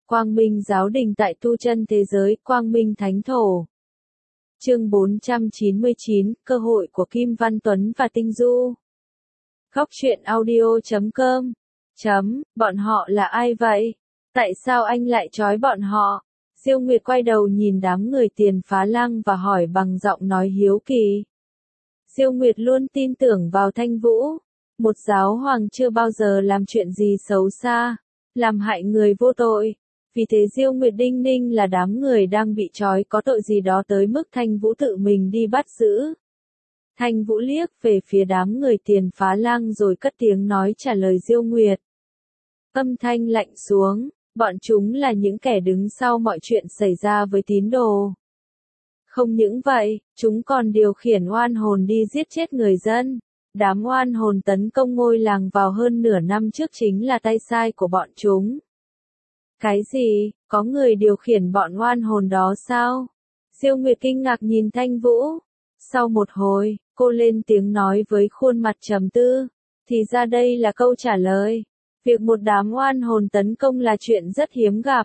Quang Minh Giáo Đình tại tu chân thế giới, Quang Minh Thánh Thổ. Chương 499, cơ hội của Kim Văn Tuấn và Tinh Du. Góc truyện audio.com. Bọn họ là ai vậy? Tại sao anh lại trói bọn họ? Diêu Nguyệt quay đầu nhìn đám người Tiền Phá Lang và hỏi bằng giọng nói hiếu kỳ. Diêu Nguyệt luôn tin tưởng vào Thanh Vũ. Một giáo hoàng chưa bao giờ làm chuyện gì xấu xa, làm hại người vô tội. Vì thế Diêu Nguyệt đinh ninh là đám người đang bị trói có tội gì đó tới mức Thanh Vũ tự mình đi bắt giữ. Thanh Vũ liếc về phía đám người Tiền Phá Lang rồi cất tiếng nói trả lời Diêu Nguyệt. Âm thanh lạnh xuống, bọn chúng là những kẻ đứng sau mọi chuyện xảy ra với tín đồ. Không những vậy, chúng còn điều khiển oan hồn đi giết chết người dân. Đám oan hồn tấn công ngôi làng vào hơn nửa năm trước chính là tay sai của bọn chúng. Cái gì? Có người điều khiển bọn oan hồn đó sao? Diêu Nguyệt kinh ngạc nhìn Thanh Vũ. Sau một hồi, cô lên tiếng nói với khuôn mặt trầm tư. Thì ra đây là câu trả lời. Việc một đám oan hồn tấn công là chuyện rất hiếm gặp.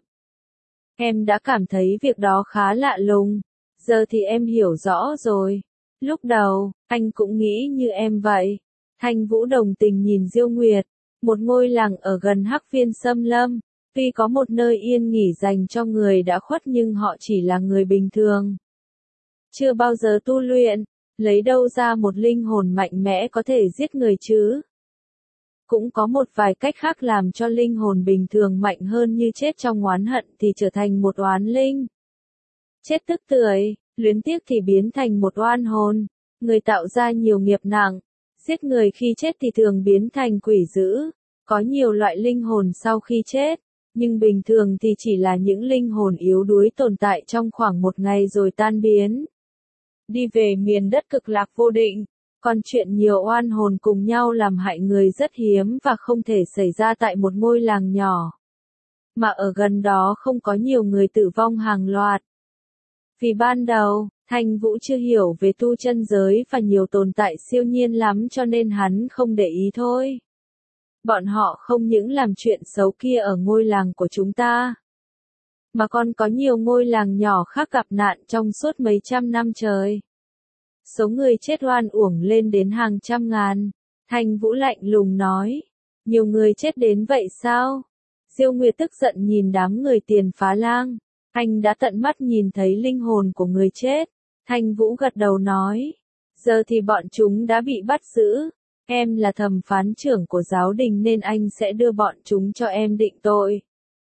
Em đã cảm thấy việc đó khá lạ lùng. Giờ thì em hiểu rõ rồi. Lúc đầu, anh cũng nghĩ như em vậy. Thanh Vũ đồng tình nhìn Diêu Nguyệt. Một ngôi làng ở gần Hắc Viên Xâm Lâm. Tuy có một nơi yên nghỉ dành cho người đã khuất nhưng họ chỉ là người bình thường. Chưa bao giờ tu luyện, lấy đâu ra một linh hồn mạnh mẽ có thể giết người chứ? Cũng có một vài cách khác làm cho linh hồn bình thường mạnh hơn như chết trong oán hận thì trở thành một oán linh. Chết tức tưởi, luyến tiếc thì biến thành một oan hồn. Người tạo ra nhiều nghiệp nặng, giết người khi chết thì thường biến thành quỷ dữ. Có nhiều loại linh hồn sau khi chết. Nhưng bình thường thì chỉ là những linh hồn yếu đuối tồn tại trong khoảng một ngày rồi tan biến. Đi về miền đất cực lạc vô định, còn chuyện nhiều oan hồn cùng nhau làm hại người rất hiếm và không thể xảy ra tại một ngôi làng nhỏ. Mà ở gần đó không có nhiều người tử vong hàng loạt. Vì ban đầu, Thanh Vũ chưa hiểu về tu chân giới và nhiều tồn tại siêu nhiên lắm cho nên hắn không để ý thôi. Bọn họ không những làm chuyện xấu kia ở ngôi làng của chúng ta, mà còn có nhiều ngôi làng nhỏ khác gặp nạn trong suốt mấy trăm năm trời. Số người chết oan uổng lên đến hàng trăm ngàn. Thanh Vũ lạnh lùng nói. Nhiều người chết đến vậy sao? Diêu Nguyệt tức giận nhìn đám người Tiền Phá Lang. Anh đã tận mắt nhìn thấy linh hồn của người chết. Thanh Vũ gật đầu nói. Giờ thì bọn chúng đã bị bắt giữ. Em là thẩm phán trưởng của giáo đình nên anh sẽ đưa bọn chúng cho em định tội.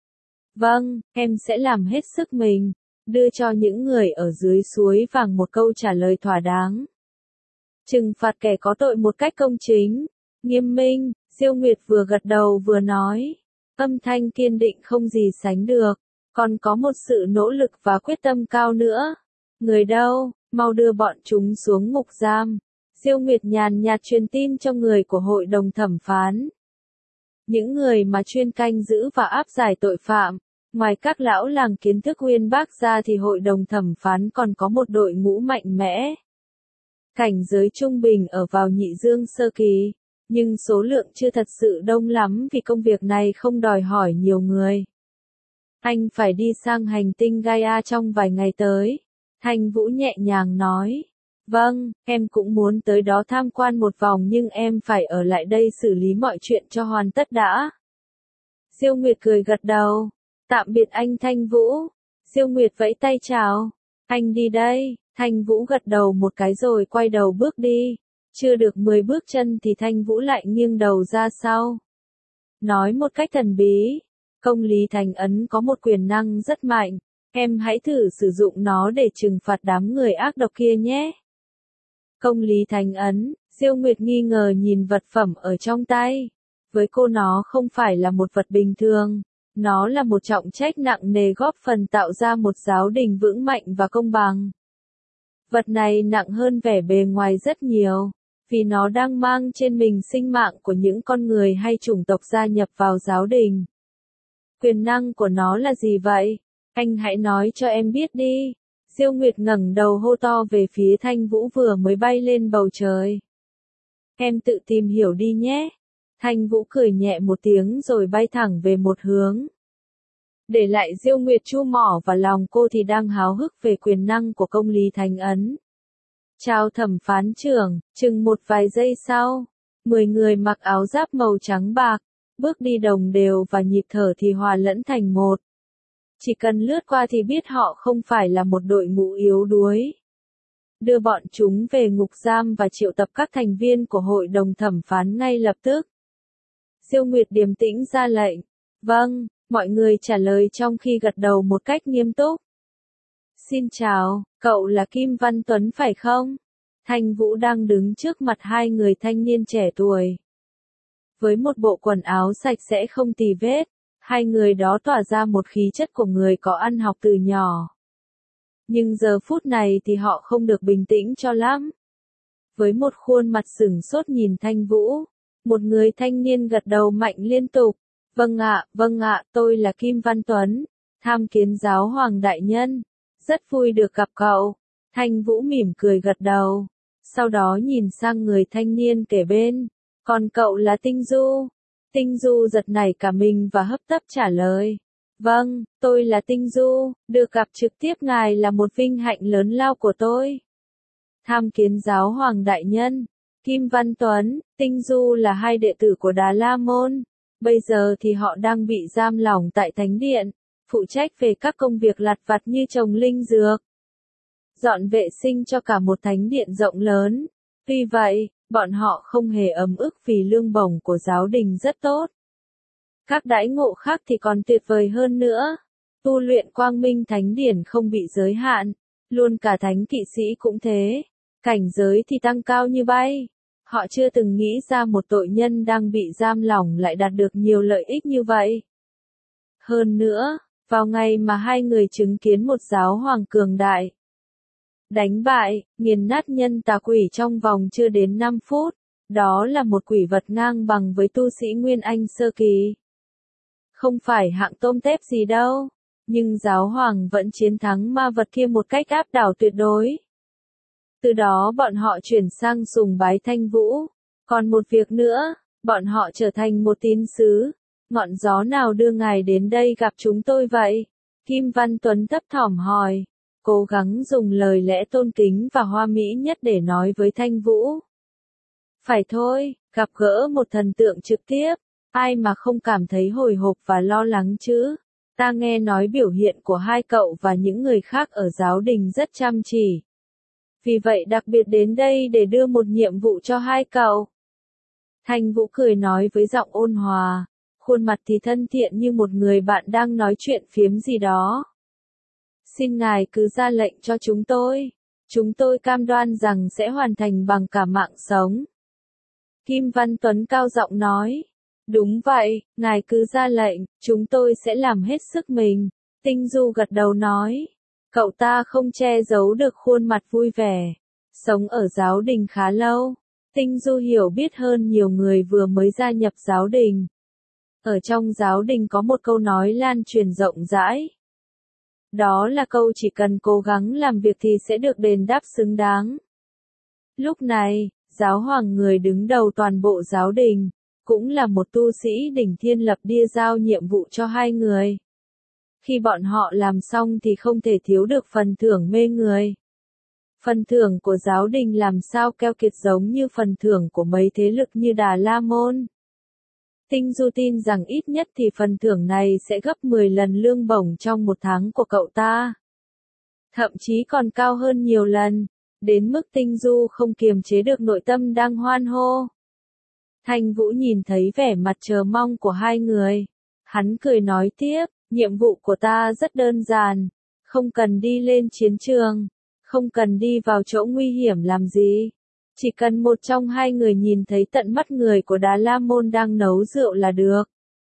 Vâng, em sẽ làm hết sức mình, đưa cho những người ở dưới suối vàng một câu trả lời thỏa đáng. Trừng phạt kẻ có tội một cách công chính, nghiêm minh, Diêu Nguyệt vừa gật đầu vừa nói. Âm thanh kiên định không gì sánh được, còn có một sự nỗ lực và quyết tâm cao nữa. Người đâu, mau đưa bọn chúng xuống ngục giam. Diêu Nguyệt nhàn nhạt truyền tin cho người của hội đồng thẩm phán. Những người mà chuyên canh giữ và áp giải tội phạm, ngoài các lão làng kiến thức uyên bác ra thì hội đồng thẩm phán còn có một đội ngũ mạnh mẽ. Cảnh giới trung bình ở vào nhị dương sơ kỳ, nhưng số lượng chưa thật sự đông lắm vì công việc này không đòi hỏi nhiều người. Anh phải đi sang hành tinh Gaia trong vài ngày tới. Thanh Vũ nhẹ nhàng nói. Vâng, em cũng muốn tới đó tham quan một vòng nhưng em phải ở lại đây xử lý mọi chuyện cho hoàn tất đã. Diêu Nguyệt cười gật đầu. Tạm biệt anh Thanh Vũ. Diêu Nguyệt vẫy tay chào. Anh đi đây. Thanh Vũ gật đầu một cái rồi quay đầu bước đi. Chưa được 10 bước chân thì Thanh Vũ lại nghiêng đầu ra sau. Nói một cách thần bí. Công lý thành ấn có một quyền năng rất mạnh. Em hãy thử sử dụng nó để trừng phạt đám người ác độc kia nhé. Công lý thánh ấn, Diêu Nguyệt nghi ngờ nhìn vật phẩm ở trong tay. Với cô nó không phải là một vật bình thường. Nó là một trọng trách nặng nề góp phần tạo ra một giáo đình vững mạnh và công bằng. Vật này nặng hơn vẻ bề ngoài rất nhiều, vì nó đang mang trên mình sinh mạng của những con người hay chủng tộc gia nhập vào giáo đình. Quyền năng của nó là gì vậy? Anh hãy nói cho em biết đi. Diêu Nguyệt ngẩng đầu hô to về phía Thanh Vũ vừa mới bay lên bầu trời. Em tự tìm hiểu đi nhé. Thanh Vũ cười nhẹ một tiếng rồi bay thẳng về một hướng. Để lại Diêu Nguyệt Chu mỏ vào lòng cô thì đang háo hức về quyền năng của công lý thánh ấn. Chào thẩm phán trưởng, chừng một vài giây sau, 10 người mặc áo giáp màu trắng bạc, bước đi đồng đều và nhịp thở thì hòa lẫn thành một. Chỉ cần lướt qua thì biết họ không phải là một đội ngũ yếu đuối. Đưa bọn chúng về ngục giam và triệu tập các thành viên của hội đồng thẩm phán ngay lập tức. Diêu Nguyệt điềm tĩnh ra lệnh. Vâng, mọi người trả lời trong khi gật đầu một cách nghiêm túc. Xin chào, cậu là Kim Văn Tuấn phải không? Thanh Vũ đang đứng trước mặt hai người thanh niên trẻ tuổi. Với một bộ quần áo sạch sẽ không tì vết, hai người đó tỏa ra một khí chất của người có ăn học từ nhỏ. Nhưng giờ phút này thì họ không được bình tĩnh cho lắm. Với một khuôn mặt sửng sốt nhìn Thanh Vũ, một người thanh niên gật đầu mạnh liên tục. Vâng ạ, tôi là Kim Văn Tuấn, tham kiến giáo hoàng đại nhân. Rất vui được gặp cậu. Thanh Vũ mỉm cười gật đầu. Sau đó nhìn sang người thanh niên kể bên. Còn cậu là Tinh Du. Tinh Du giật nảy cả mình và hấp tấp trả lời. Vâng, tôi là Tinh Du, được gặp trực tiếp ngài là một vinh hạnh lớn lao của tôi. Tham kiến giáo hoàng đại nhân. Kim Văn Tuấn, Tinh Du là hai đệ tử của Đà La Môn. Bây giờ thì họ đang bị giam lỏng tại Thánh Điện, phụ trách về các công việc lặt vặt như trồng linh dược, dọn vệ sinh cho cả một thánh điện rộng lớn. Tuy vậy, bọn họ không hề ấm ức vì lương bổng của giáo đình rất tốt. Các đãi ngộ khác thì còn tuyệt vời hơn nữa. Tu luyện quang minh thánh điển không bị giới hạn, luôn cả thánh kỵ sĩ cũng thế. Cảnh giới thì tăng cao như bay. Họ chưa từng nghĩ ra một tội nhân đang bị giam lỏng lại đạt được nhiều lợi ích như vậy. Hơn nữa, vào ngày mà hai người chứng kiến một giáo hoàng cường đại, đánh bại, nghiền nát nhân tà quỷ trong vòng chưa đến 5 phút, đó là một quỷ vật ngang bằng với tu sĩ Nguyên Anh sơ kỳ. Không phải hạng tôm tép gì đâu, nhưng giáo hoàng vẫn chiến thắng ma vật kia một cách áp đảo tuyệt đối. Từ đó bọn họ chuyển sang sùng bái Thanh Vũ. Còn một việc nữa, bọn họ trở thành một tín sứ. Ngọn gió nào đưa ngài đến đây gặp chúng tôi vậy? Kim Văn Tuấn thấp thỏm hỏi, cố gắng dùng lời lẽ tôn kính và hoa mỹ nhất để nói với Thanh Vũ. Phải thôi, gặp gỡ một thần tượng trực tiếp, ai mà không cảm thấy hồi hộp và lo lắng chứ? Ta nghe nói biểu hiện của hai cậu và những người khác ở giáo đình rất chăm chỉ. Vì vậy đặc biệt đến đây để đưa một nhiệm vụ cho hai cậu. Thanh Vũ cười nói với giọng ôn hòa, khuôn mặt thì thân thiện như một người bạn đang nói chuyện phiếm gì đó. Xin ngài cứ ra lệnh cho chúng tôi cam đoan rằng sẽ hoàn thành bằng cả mạng sống. Kim Văn Tuấn cao giọng nói, đúng vậy, ngài cứ ra lệnh, chúng tôi sẽ làm hết sức mình. Tinh Du gật đầu nói. Cậu ta không che giấu được khuôn mặt vui vẻ. Sống ở giáo đình khá lâu, Tinh Du hiểu biết hơn nhiều người vừa mới gia nhập giáo đình. Ở trong giáo đình có một câu nói lan truyền rộng rãi. Đó là câu chỉ cần cố gắng làm việc thì sẽ được đền đáp xứng đáng. Lúc này, giáo hoàng người đứng đầu toàn bộ giáo đình, cũng là một tu sĩ đỉnh thiên lập địa giao nhiệm vụ cho hai người. Khi bọn họ làm xong thì không thể thiếu được phần thưởng mê người. Phần thưởng của giáo đình làm sao keo kiệt giống như phần thưởng của mấy thế lực như Đà La Môn. Tinh Du tin rằng ít nhất thì phần thưởng này sẽ gấp 10 lần lương bổng trong một tháng của cậu ta. Thậm chí còn cao hơn nhiều lần, đến mức Tinh Du không kiềm chế được nội tâm đang hoan hô. Thanh Vũ nhìn thấy vẻ mặt chờ mong của hai người. Hắn cười nói tiếp. Nhiệm vụ của ta rất đơn giản, không cần đi lên chiến trường, không cần đi vào chỗ nguy hiểm làm gì. Chỉ cần một trong hai người nhìn thấy tận mắt người của Đà La Môn đang nấu rượu là được.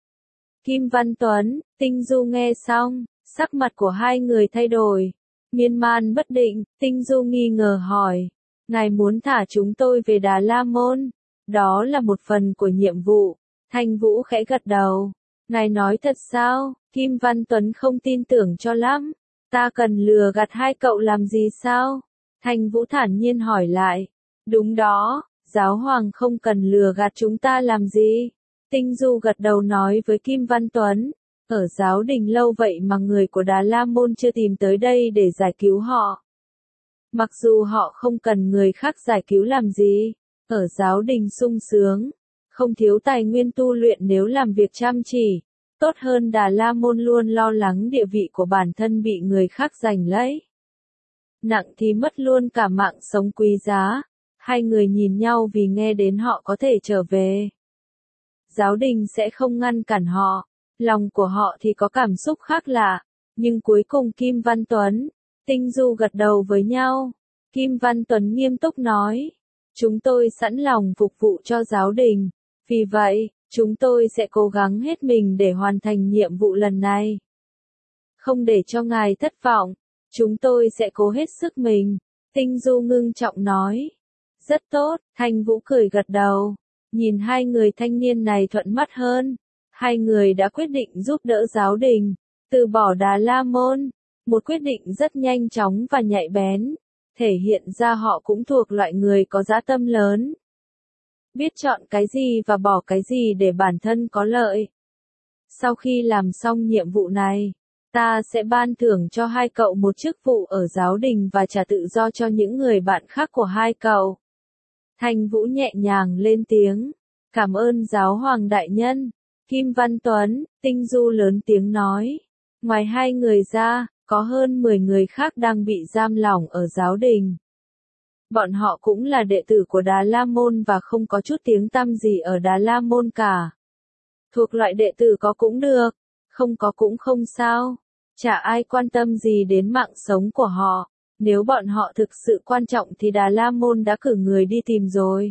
Kim Văn Tuấn, Tinh Du nghe xong, sắc mặt của hai người thay đổi. Miên man bất định, Tinh Du nghi ngờ hỏi. Ngài muốn thả chúng tôi về Đà La Môn? Đó là một phần của nhiệm vụ. Thanh Vũ khẽ gật đầu. Ngài nói thật sao? Kim Văn Tuấn không tin tưởng cho lắm. Ta cần lừa gạt hai cậu làm gì sao? Thanh Vũ thản nhiên hỏi lại. Đúng đó, giáo hoàng không cần lừa gạt chúng ta làm gì. Tinh Du gật đầu nói với Kim Văn Tuấn. Ở giáo đình lâu vậy mà người của Đà La Môn chưa tìm tới đây để giải cứu họ. Mặc dù họ không cần người khác giải cứu làm gì, ở giáo đình sung sướng, không thiếu tài nguyên tu luyện nếu làm việc chăm chỉ, tốt hơn Đà La Môn luôn lo lắng địa vị của bản thân bị người khác giành lấy. Nặng thì mất luôn cả mạng sống quý giá, hai người nhìn nhau vì nghe đến họ có thể trở về. Giáo đình sẽ không ngăn cản họ, lòng của họ thì có cảm xúc khác lạ, nhưng cuối cùng Kim Văn Tuấn, Tinh Du gật đầu với nhau. Kim Văn Tuấn nghiêm túc nói, chúng tôi sẵn lòng phục vụ cho giáo đình, vì vậy, chúng tôi sẽ cố gắng hết mình để hoàn thành nhiệm vụ lần này. Không để cho ngài thất vọng, chúng tôi sẽ cố hết sức mình, Tinh Du ngưng trọng nói. Rất tốt, Thanh Vũ cười gật đầu, nhìn hai người thanh niên này thuận mắt hơn. Hai người đã quyết định giúp đỡ giáo đình, từ bỏ Đà La Môn, một quyết định rất nhanh chóng và nhạy bén, thể hiện ra họ cũng thuộc loại người có dã tâm lớn. Biết chọn cái gì và bỏ cái gì để bản thân có lợi. Sau khi làm xong nhiệm vụ này, ta sẽ ban thưởng cho hai cậu một chức vụ ở giáo đình và trả tự do cho những người bạn khác của hai cậu. Thanh Vũ nhẹ nhàng lên tiếng, cảm ơn giáo hoàng đại nhân. Kim Văn Tuấn, Tinh Du lớn tiếng nói. Ngoài hai người ra, có hơn 10 người khác đang bị giam lỏng ở giáo đình. Bọn họ cũng là đệ tử của Đà La Môn và không có chút tiếng tăm gì ở Đà La Môn cả. Thuộc loại đệ tử có cũng được, không có cũng không sao. Chả ai quan tâm gì đến mạng sống của họ. Nếu bọn họ thực sự quan trọng thì Đà La Môn đã cử người đi tìm rồi.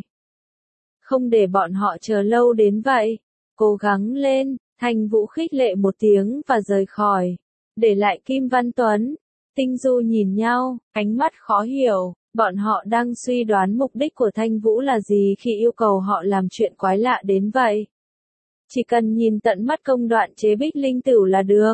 Không để bọn họ chờ lâu đến vậy. Cố gắng lên, Thanh Vũ khích lệ một tiếng và rời khỏi. Để lại Kim Văn Tuấn, Tinh Du nhìn nhau, ánh mắt khó hiểu, bọn họ đang suy đoán mục đích của Thanh Vũ là gì khi yêu cầu họ làm chuyện quái lạ đến vậy. Chỉ cần nhìn tận mắt công đoạn chế bích linh tửu là được.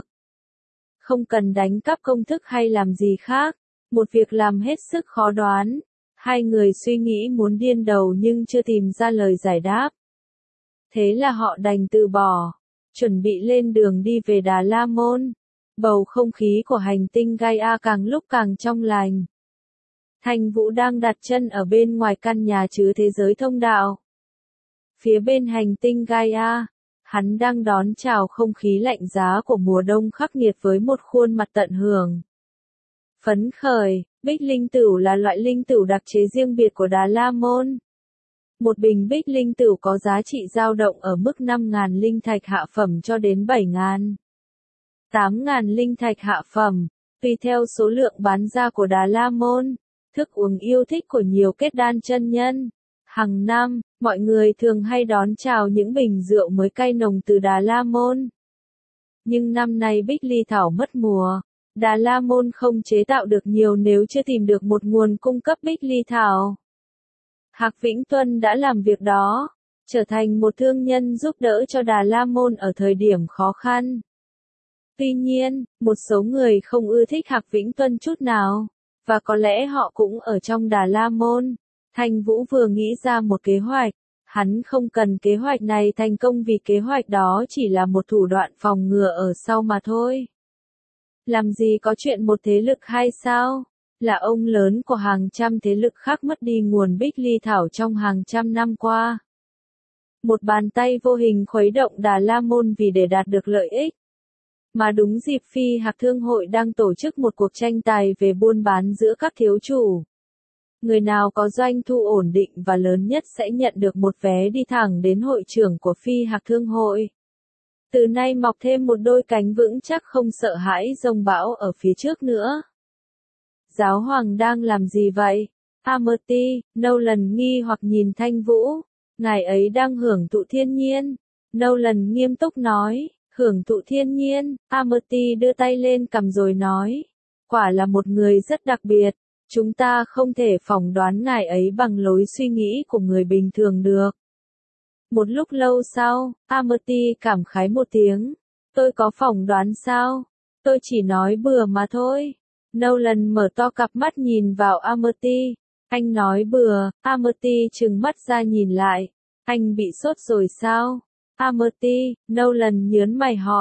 Không cần đánh cắp công thức hay làm gì khác, một việc làm hết sức khó đoán. Hai người suy nghĩ muốn điên đầu nhưng chưa tìm ra lời giải đáp. Thế là họ đành từ bỏ, chuẩn bị lên đường đi về Đà La Môn. Bầu không khí của hành tinh Gaia càng lúc càng trong lành. Thanh Vũ đang đặt chân ở bên ngoài căn nhà chứa thế giới thông đạo. Phía bên hành tinh Gaia, hắn đang đón chào không khí lạnh giá của mùa đông khắc nghiệt với một khuôn mặt tận hưởng. Phấn khởi, bích linh tửu là loại linh tửu đặc chế riêng biệt của Đà La Môn. Một bình bích linh tửu có giá trị dao động ở mức 5.000 linh thạch hạ phẩm cho đến 7.000, 8.000 linh thạch hạ phẩm, tùy theo số lượng bán ra của Đà La Môn. Thức uống yêu thích của nhiều kết đan chân nhân. Hàng năm, mọi người thường hay đón chào những bình rượu mới cay nồng từ Đà La Môn. Nhưng năm nay bích ly thảo mất mùa. Đà La Môn không chế tạo được nhiều nếu chưa tìm được một nguồn cung cấp bích ly thảo. Hạc Vĩnh Tuân đã làm việc đó, trở thành một thương nhân giúp đỡ cho Đà La Môn ở thời điểm khó khăn. Tuy nhiên, một số người không ưa thích Hạc Vĩnh Tuân chút nào, và có lẽ họ cũng ở trong Đà La Môn. Thanh Vũ vừa nghĩ ra một kế hoạch, hắn không cần kế hoạch này thành công vì kế hoạch đó chỉ là một thủ đoạn phòng ngừa ở sau mà thôi. Làm gì có chuyện một thế lực hay sao? Là ông lớn của hàng trăm thế lực khác mất đi nguồn bích ly thảo trong hàng trăm năm qua. Một bàn tay vô hình khuấy động Đà La Môn vì để đạt được lợi ích. Mà đúng dịp Phi Hạc Thương hội đang tổ chức một cuộc tranh tài về buôn bán giữa các thiếu chủ. Người nào có doanh thu ổn định và lớn nhất sẽ nhận được một vé đi thẳng đến hội trưởng của Phi Hạc Thương hội. Từ nay mọc thêm một đôi cánh vững chắc không sợ hãi giông bão ở phía trước nữa. Giáo hoàng đang làm gì vậy? Amity, Nolan nghi hoặc nhìn Thanh Vũ. Ngài ấy đang hưởng thụ thiên nhiên. Nolan nghiêm túc nói, hưởng thụ thiên nhiên. Amity đưa tay lên cằm rồi nói, quả là một người rất đặc biệt. Chúng ta không thể phỏng đoán ngài ấy bằng lối suy nghĩ của người bình thường được. Một lúc lâu sau, Amity cảm khái một tiếng. Tôi có phỏng đoán sao? Tôi chỉ nói bừa mà thôi. Nolan mở to cặp mắt nhìn vào Amity. Anh nói bừa. Amity trừng mắt ra nhìn lại. Anh bị sốt rồi sao? Amity, Nolan nhớn mày hỏi.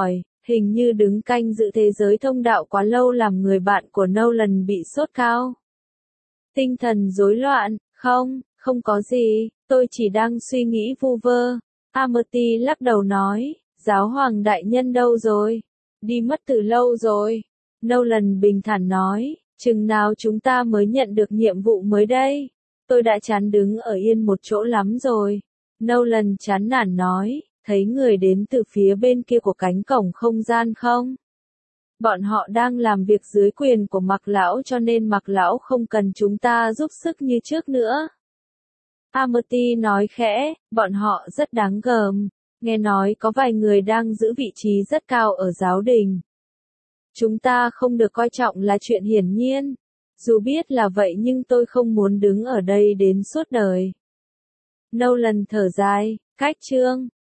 Hình như đứng canh giữ thế giới thông đạo quá lâu làm người bạn của Nolan bị sốt cao. Tinh thần rối loạn, không có gì, tôi chỉ đang suy nghĩ vu vơ. Amity lắc đầu nói, giáo hoàng đại nhân đâu rồi? Đi mất từ lâu rồi. Nolan bình thản nói, chừng nào chúng ta mới nhận được nhiệm vụ mới đây? Tôi đã chán đứng ở yên một chỗ lắm rồi. Nolan chán nản nói, thấy người đến từ phía bên kia của cánh cổng không gian không? Bọn họ đang làm việc dưới quyền của Mạc Lão cho nên Mạc Lão không cần chúng ta giúp sức như trước nữa. Amity nói khẽ, bọn họ rất đáng gờm. Nghe nói có vài người đang giữ vị trí rất cao ở giáo đình. Chúng ta không được coi trọng là chuyện hiển nhiên. Dù biết là vậy nhưng tôi không muốn đứng ở đây đến suốt đời. Nolan thở dài, cách chương.